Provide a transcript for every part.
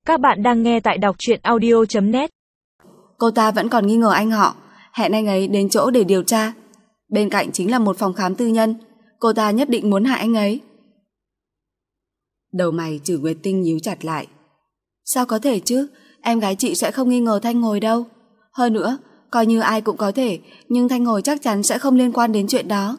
Các bạn đang nghe tại đọc truyện audio.net. Cô ta vẫn còn nghi ngờ anh họ, hẹn anh ấy đến chỗ để điều tra. Bên cạnh chính là một phòng khám tư nhân, cô ta nhất định muốn hại anh ấy. Đầu mày Trử Nguyệt Tinh nhíu chặt lại. Sao có thể chứ, em gái chị sẽ không nghi ngờ Thanh Hồi đâu. Hơn nữa, coi như ai cũng có thể, nhưng Thanh Hồi chắc chắn sẽ không liên quan đến chuyện đó.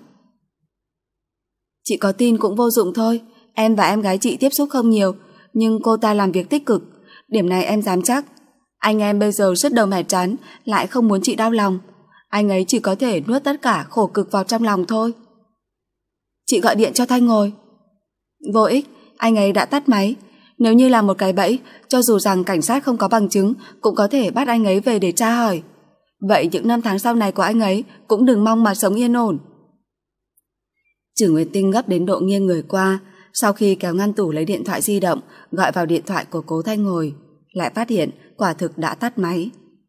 Chị có tin cũng vô dụng thôi, em và em gái chị tiếp xúc không nhiều, nhưng cô ta làm việc tích cực, điểm này em dám chắc. Anh em bây giờ sứt đầu mẻ trán, lại không muốn chị đau lòng. Anh ấy chỉ có thể nuốt tất cả khổ cực vào trong lòng thôi. Chị gọi điện cho Thanh Hồi. Vô ích, anh ấy đã tắt máy. Nếu như là một cái bẫy, cho dù rằng cảnh sát không có bằng chứng, cũng có thể bắt anh ấy về để tra hỏi. Vậy những năm tháng sau này của anh ấy cũng đừng mong mà sống yên ổn. Trử Nguyệt Tinh gấp đến độ nghiêng người qua, sau khi kéo ngăn tủ lấy điện thoại di động, gọi vào điện thoại của cố Thanh Hồi, lại phát hiện quả thực đã tắt máy.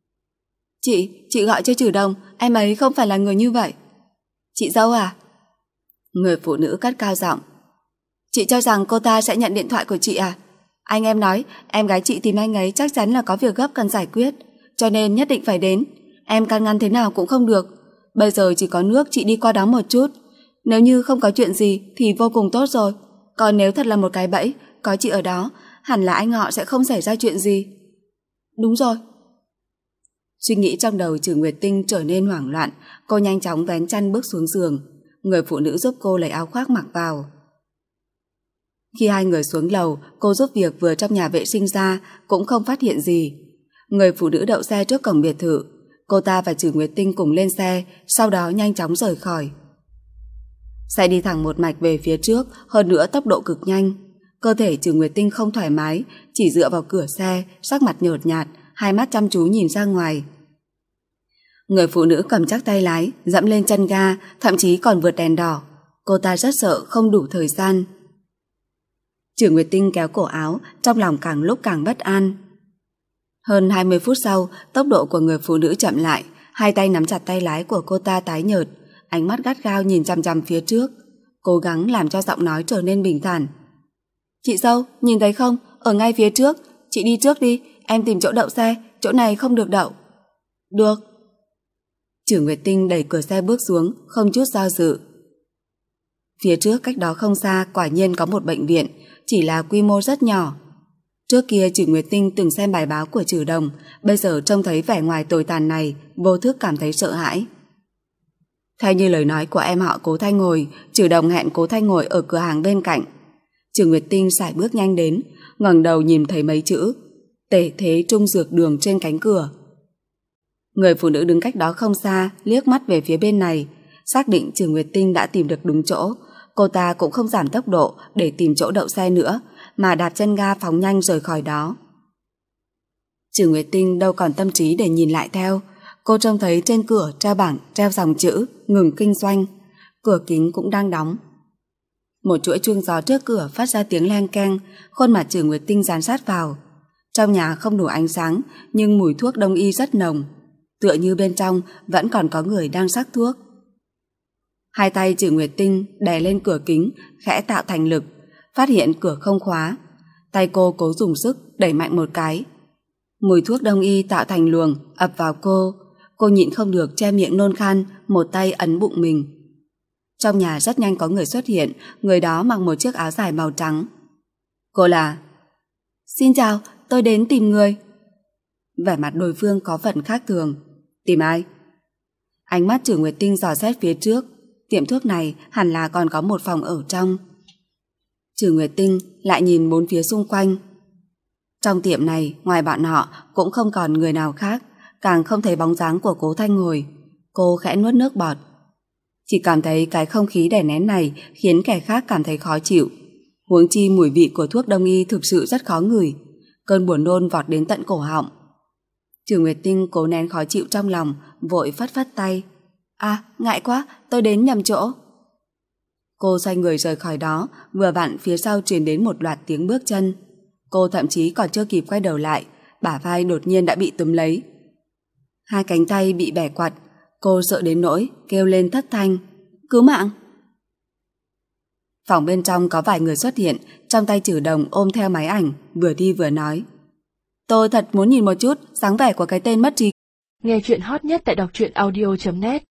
Chị gọi cho Trử Đồng, em ấy không phải là người như vậy. Chị dâu à? Người phụ nữ cất cao giọng. Chị cho rằng cô ta sẽ nhận điện thoại của chị à? Anh em nói em gái chị tìm anh ấy chắc chắn là có việc gấp cần giải quyết, cho nên nhất định phải đến. Em can ngăn thế nào cũng không được. Bây giờ chỉ có nước chị đi qua đó một chút. Nếu như không có chuyện gì thì vô cùng tốt rồi. Còn nếu thật là một cái bẫy, có chị ở đó, hẳn là anh họ sẽ không xảy ra chuyện gì. Đúng rồi. Suy nghĩ trong đầu Trử Nguyệt Tinh trở nên hoảng loạn, cô nhanh chóng vén chăn bước xuống giường. Người phụ nữ giúp cô lấy áo khoác mặc vào. Khi hai người xuống lầu, cô giúp việc vừa trong nhà vệ sinh ra, cũng không phát hiện gì. Người phụ nữ đậu xe trước cổng biệt thự. Cô ta và Trử Nguyệt Tinh cùng lên xe, sau đó nhanh chóng rời khỏi. Xe đi thẳng một mạch về phía trước, hơn nữa tốc độ cực nhanh. Cơ thể Trử Nguyệt Tinh không thoải mái, chỉ dựa vào cửa xe, sắc mặt nhợt nhạt, hai mắt chăm chú nhìn ra ngoài. Người phụ nữ cầm chắc tay lái, dẫm lên chân ga, thậm chí còn vượt đèn đỏ. Cô ta rất sợ không đủ thời gian. Trử Nguyệt Tinh kéo cổ áo, trong lòng càng lúc càng bất an. Hơn 20 phút sau, tốc độ của người phụ nữ chậm lại, hai tay nắm chặt tay lái của cô ta tái nhợt, ánh mắt gắt gao nhìn chằm chằm phía trước, cố gắng làm cho giọng nói trở nên bình thản. Chị dâu, nhìn thấy không? Ở ngay phía trước, chị đi trước đi, em tìm chỗ đậu xe, chỗ này không được đậu. Được. Trử Nguyệt Tinh đẩy cửa xe bước xuống, không chút do dự. Phía trước cách đó không xa quả nhiên có một bệnh viện, chỉ là quy mô rất nhỏ. Trước kia Trử Nguyệt Tinh từng xem bài báo của Trử Đồng, bây giờ trông thấy vẻ ngoài tồi tàn này, vô thức cảm thấy sợ hãi. Theo như lời nói của em họ Cố Thanh Hồi, Trử Đồng hẹn Cố Thanh Hồi ở cửa hàng bên cạnh. Trử Nguyệt Tinh sải bước nhanh đến, ngẩng đầu nhìn thấy mấy chữ Tể Thế Trung Dược Đường trên cánh cửa. Người phụ nữ đứng cách đó không xa, liếc mắt về phía bên này, xác định Trử Nguyệt Tinh đã tìm được đúng chỗ. Cô ta cũng không giảm tốc độ để tìm chỗ đậu xe nữa, mà đạp chân ga phóng nhanh rời khỏi đó. Trử Nguyệt Tinh đâu còn tâm trí để nhìn lại theo. Cô trông thấy trên cửa treo bảng treo dòng chữ ngừng kinh doanh, cửa kính cũng đang đóng. Một chuỗi chuông gió trước cửa phát ra tiếng leng keng, khuôn mặt Trử Nguyệt Tinh dán sát vào. Trong nhà không đủ ánh sáng, nhưng mùi thuốc đông y rất nồng, tựa như bên trong vẫn còn có người đang sắc thuốc. Hai tay Trử Nguyệt Tinh đè lên cửa kính, khẽ tạo thành lực, phát hiện cửa không khóa. Tay cô cố dùng sức đẩy mạnh một cái. Mùi thuốc đông y tạo thành luồng ập vào cô nhịn không được che miệng nôn khan, một tay ấn bụng mình. Trong nhà rất nhanh có người xuất hiện, người đó mặc một chiếc áo dài màu trắng. Cô là? Xin chào, tôi đến tìm người. Vẻ mặt đối phương có phần khác thường. Tìm ai? Ánh mắt Trử Nguyệt Tinh dò xét phía trước, tiệm thuốc này hẳn là còn có một phòng ở trong. Trử Nguyệt Tinh lại nhìn bốn phía xung quanh. Trong tiệm này, ngoài bọn họ cũng không còn người nào khác, càng không thấy bóng dáng của Cố Thanh Hồi. Cô khẽ nuốt nước bọt. Chỉ cảm thấy cái không khí đè nén này khiến kẻ khác cảm thấy khó chịu. Huống chi mùi vị của thuốc đông y thực sự rất khó ngửi. Cơn buồn nôn vọt đến tận cổ họng. Trử Nguyệt Tinh cố nén khó chịu trong lòng, vội phất phất tay. À, ngại quá, tôi đến nhầm chỗ. Cô xoay người rời khỏi đó, vừa vặn phía sau truyền đến một loạt tiếng bước chân. Cô thậm chí còn chưa kịp quay đầu lại, bả vai đột nhiên đã bị túm lấy. Hai cánh tay bị bẻ quặt, cô sợ đến nỗi kêu lên thất thanh. Cứu mạng! Phòng bên trong có vài người xuất hiện, trong tay Trử Đồng ôm theo máy ảnh, vừa đi vừa nói. Tôi thật muốn nhìn một chút dáng vẻ của cái tên mất trí. Nghe chuyện hot nhất tại đọc truyện audio.net